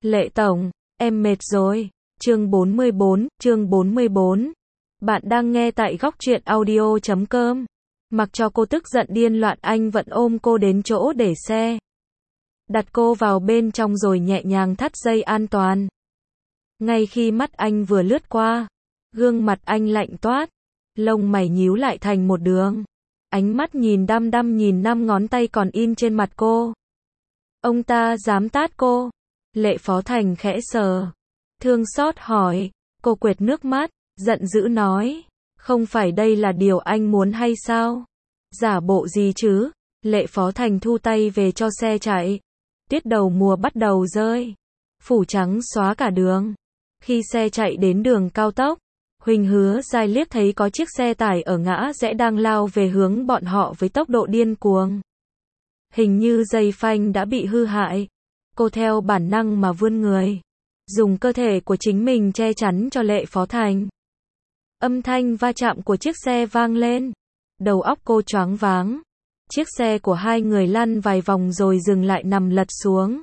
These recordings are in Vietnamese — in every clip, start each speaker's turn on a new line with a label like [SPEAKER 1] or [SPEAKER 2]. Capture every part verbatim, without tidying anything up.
[SPEAKER 1] Lệ Tổng, em mệt rồi. Chương bốn mươi bốn, chương bốn mươi bốn. Bạn đang nghe tại góc truyện audio chấm com. Mặc cho cô tức giận điên loạn, anh vẫn ôm cô đến chỗ để xe. Đặt cô vào bên trong rồi nhẹ nhàng thắt dây an toàn. Ngay khi mắt anh vừa lướt qua, gương mặt anh lạnh toát, lông mày nhíu lại thành một đường. Ánh mắt nhìn đăm đăm nhìn năm ngón tay còn in trên mặt cô. Ông ta dám tát cô? Lệ Phó Thành khẽ sờ. Thương xót hỏi. Cô quệt nước mắt, giận dữ nói. Không phải đây là điều anh muốn hay sao? Giả bộ gì chứ? Lệ Phó Thành thu tay về cho xe chạy. Tuyết đầu mùa bắt đầu rơi. Phủ trắng xóa cả đường. Khi xe chạy đến đường cao tốc, Huỳnh Hứa Giai liếc thấy có chiếc xe tải ở ngã rẽ đang lao về hướng bọn họ với tốc độ điên cuồng. Hình như dây phanh đã bị hư hại. Cô theo bản năng mà vươn người, dùng cơ thể của chính mình che chắn cho Lệ Phó Thành. Âm thanh va chạm của chiếc xe vang lên. Đầu óc cô choáng váng. Chiếc xe của hai người lăn vài vòng rồi dừng lại nằm lật xuống.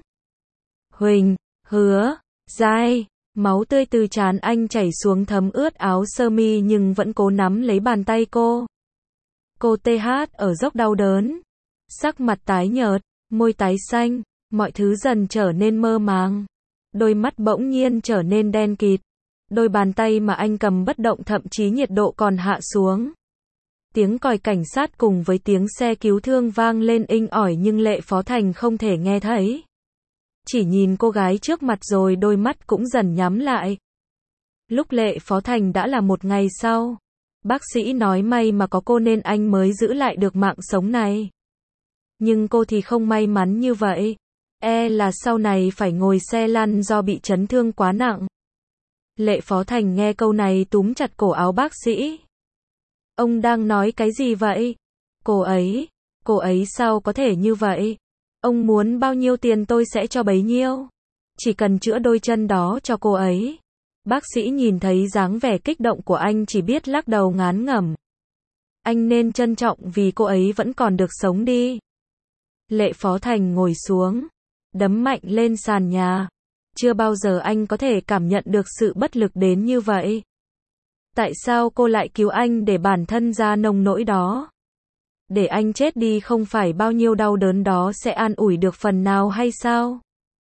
[SPEAKER 1] Huỳnh Hứa Giai, máu tươi từ trán anh chảy xuống thấm ướt áo sơ mi nhưng vẫn cố nắm lấy bàn tay cô. Cô tê hát ở dốc đau đớn. Sắc mặt tái nhợt, môi tái xanh, mọi thứ dần trở nên mơ màng. Đôi mắt bỗng nhiên trở nên đen kịt. Đôi bàn tay mà anh cầm bất động, thậm chí nhiệt độ còn hạ xuống. Tiếng còi cảnh sát cùng với tiếng xe cứu thương vang lên inh ỏi nhưng Lệ Phó Thành không thể nghe thấy. Chỉ nhìn cô gái trước mặt rồi đôi mắt cũng dần nhắm lại. Lúc Lệ Phó Thành đã là một ngày sau. Bác sĩ nói may mà có cô nên anh mới giữ lại được mạng sống này. Nhưng cô thì không may mắn như vậy. E là sau này phải ngồi xe lăn do bị chấn thương quá nặng. Lệ Phó Thành nghe câu này túm chặt cổ áo bác sĩ. Ông đang nói cái gì vậy? Cô ấy, cô ấy sao có thể như vậy? Ông muốn bao nhiêu tiền tôi sẽ cho bấy nhiêu. Chỉ cần chữa đôi chân đó cho cô ấy. Bác sĩ nhìn thấy dáng vẻ kích động của anh chỉ biết lắc đầu ngán ngẩm. Anh nên trân trọng vì cô ấy vẫn còn được sống đi. Lệ Phó Thành ngồi xuống, đấm mạnh lên sàn nhà. Chưa bao giờ anh có thể cảm nhận được sự bất lực đến như vậy. Tại sao cô lại cứu anh để bản thân ra nông nỗi đó? Để anh chết đi không phải bao nhiêu đau đớn đó sẽ an ủi được phần nào hay sao?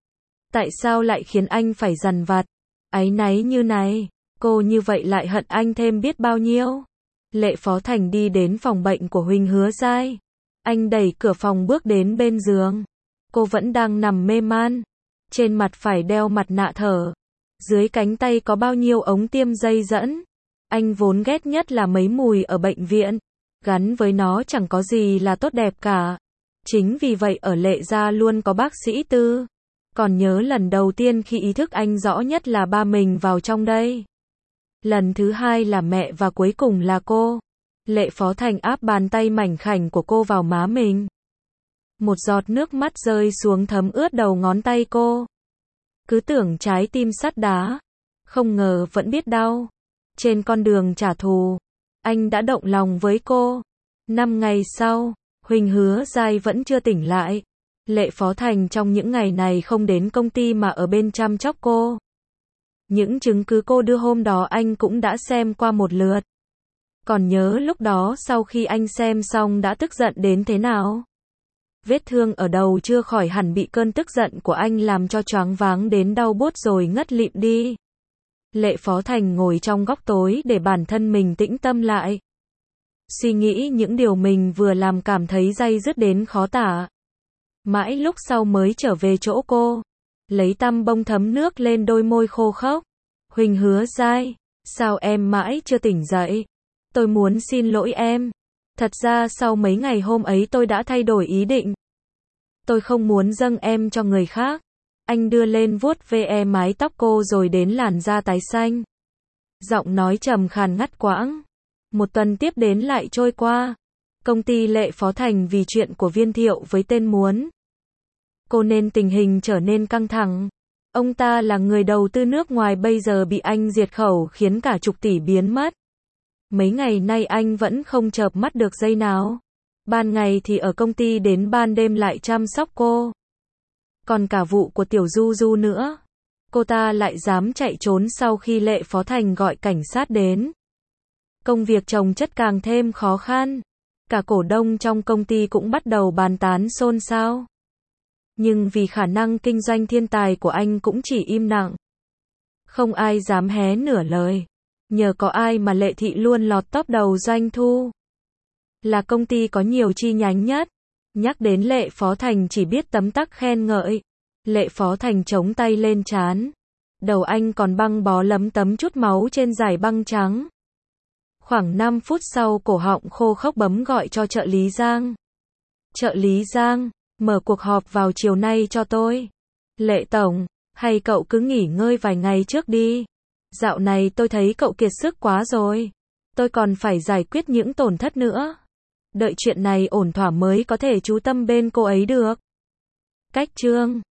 [SPEAKER 1] Tại sao lại khiến anh phải dằn vặt, áy náy như này? Cô như vậy lại hận anh thêm biết bao nhiêu? Lệ Phó Thành đi đến phòng bệnh của Huỳnh Hứa Giai. Anh đẩy cửa phòng bước đến bên giường. Cô vẫn đang nằm mê man. Trên mặt phải đeo mặt nạ thở. Dưới cánh tay có bao nhiêu ống tiêm dây dẫn. Anh vốn ghét nhất là mấy mùi ở bệnh viện. Gắn với nó chẳng có gì là tốt đẹp cả. Chính vì vậy ở Lệ gia luôn có bác sĩ tư. Còn nhớ lần đầu tiên khi ý thức anh rõ nhất là ba mình vào trong đây. Lần thứ hai là mẹ và cuối cùng là cô. Lệ Phó Thành áp bàn tay mảnh khảnh của cô vào má mình. Một giọt nước mắt rơi xuống thấm ướt đầu ngón tay cô. Cứ tưởng trái tim sắt đá. Không ngờ vẫn biết đau. Trên con đường trả thù, anh đã động lòng với cô. Năm ngày sau, Huỳnh Hứa Giai vẫn chưa tỉnh lại. Lệ Phó Thành trong những ngày này không đến công ty mà ở bên chăm sóc cô. Những chứng cứ cô đưa hôm đó anh cũng đã xem qua một lượt. Còn nhớ lúc đó sau khi anh xem xong đã tức giận đến thế nào? Vết thương ở đầu chưa khỏi hẳn bị cơn tức giận của anh làm cho choáng váng đến đau buốt rồi ngất lịm đi. Lệ Phó Thành ngồi trong góc tối để bản thân mình tĩnh tâm lại. Suy nghĩ những điều mình vừa làm cảm thấy day dứt đến khó tả. Mãi lúc sau mới trở về chỗ cô. Lấy tăm bông thấm nước lên đôi môi khô khốc. Huỳnh Hứa Giai, sao em mãi chưa tỉnh dậy? Tôi muốn xin lỗi em. Thật ra sau mấy ngày hôm ấy tôi đã thay đổi ý định. Tôi không muốn dâng em cho người khác. Anh đưa lên vuốt ve mái tóc cô rồi đến làn da tái xanh. Giọng nói trầm khàn ngắt quãng. Một tuần tiếp đến lại trôi qua. Công ty Lệ Phó Thành vì chuyện của Viên Thiệu với tên muốn. Cô nên tình hình trở nên căng thẳng. Ông ta là người đầu tư nước ngoài bây giờ bị anh diệt khẩu khiến cả chục tỷ biến mất. Mấy ngày nay anh vẫn không chợp mắt được giây nào. Ban ngày thì ở công ty đến ban đêm lại chăm sóc cô. Còn cả vụ của Tiểu Du Du nữa. cô ta lại dám chạy trốn sau khi Lệ Phó Thành gọi cảnh sát đến. Công việc chồng chất càng thêm khó khăn. Cả cổ đông trong công ty cũng bắt đầu bàn tán xôn xao. Nhưng vì khả năng kinh doanh thiên tài của anh cũng chỉ im lặng. Không ai dám hé nửa lời. Nhờ có ai mà Lệ Thị luôn lọt top đầu doanh thu. Là công ty có nhiều chi nhánh nhất. Nhắc đến Lệ Phó Thành chỉ biết tấm tắc khen ngợi. Lệ Phó Thành chống tay lên trán. Đầu anh còn băng bó lấm tấm chút máu trên dải băng trắng. Khoảng năm phút sau cổ họng khô khốc bấm gọi cho trợ lý Giang. Trợ lý Giang, mở cuộc họp vào chiều nay cho tôi. Lệ Tổng, hay cậu cứ nghỉ ngơi vài ngày trước đi. Dạo này tôi thấy cậu kiệt sức quá rồi. Tôi còn phải giải quyết những tổn thất nữa. Đợi chuyện này ổn thỏa mới có thể chú tâm bên cô ấy được. Cách chương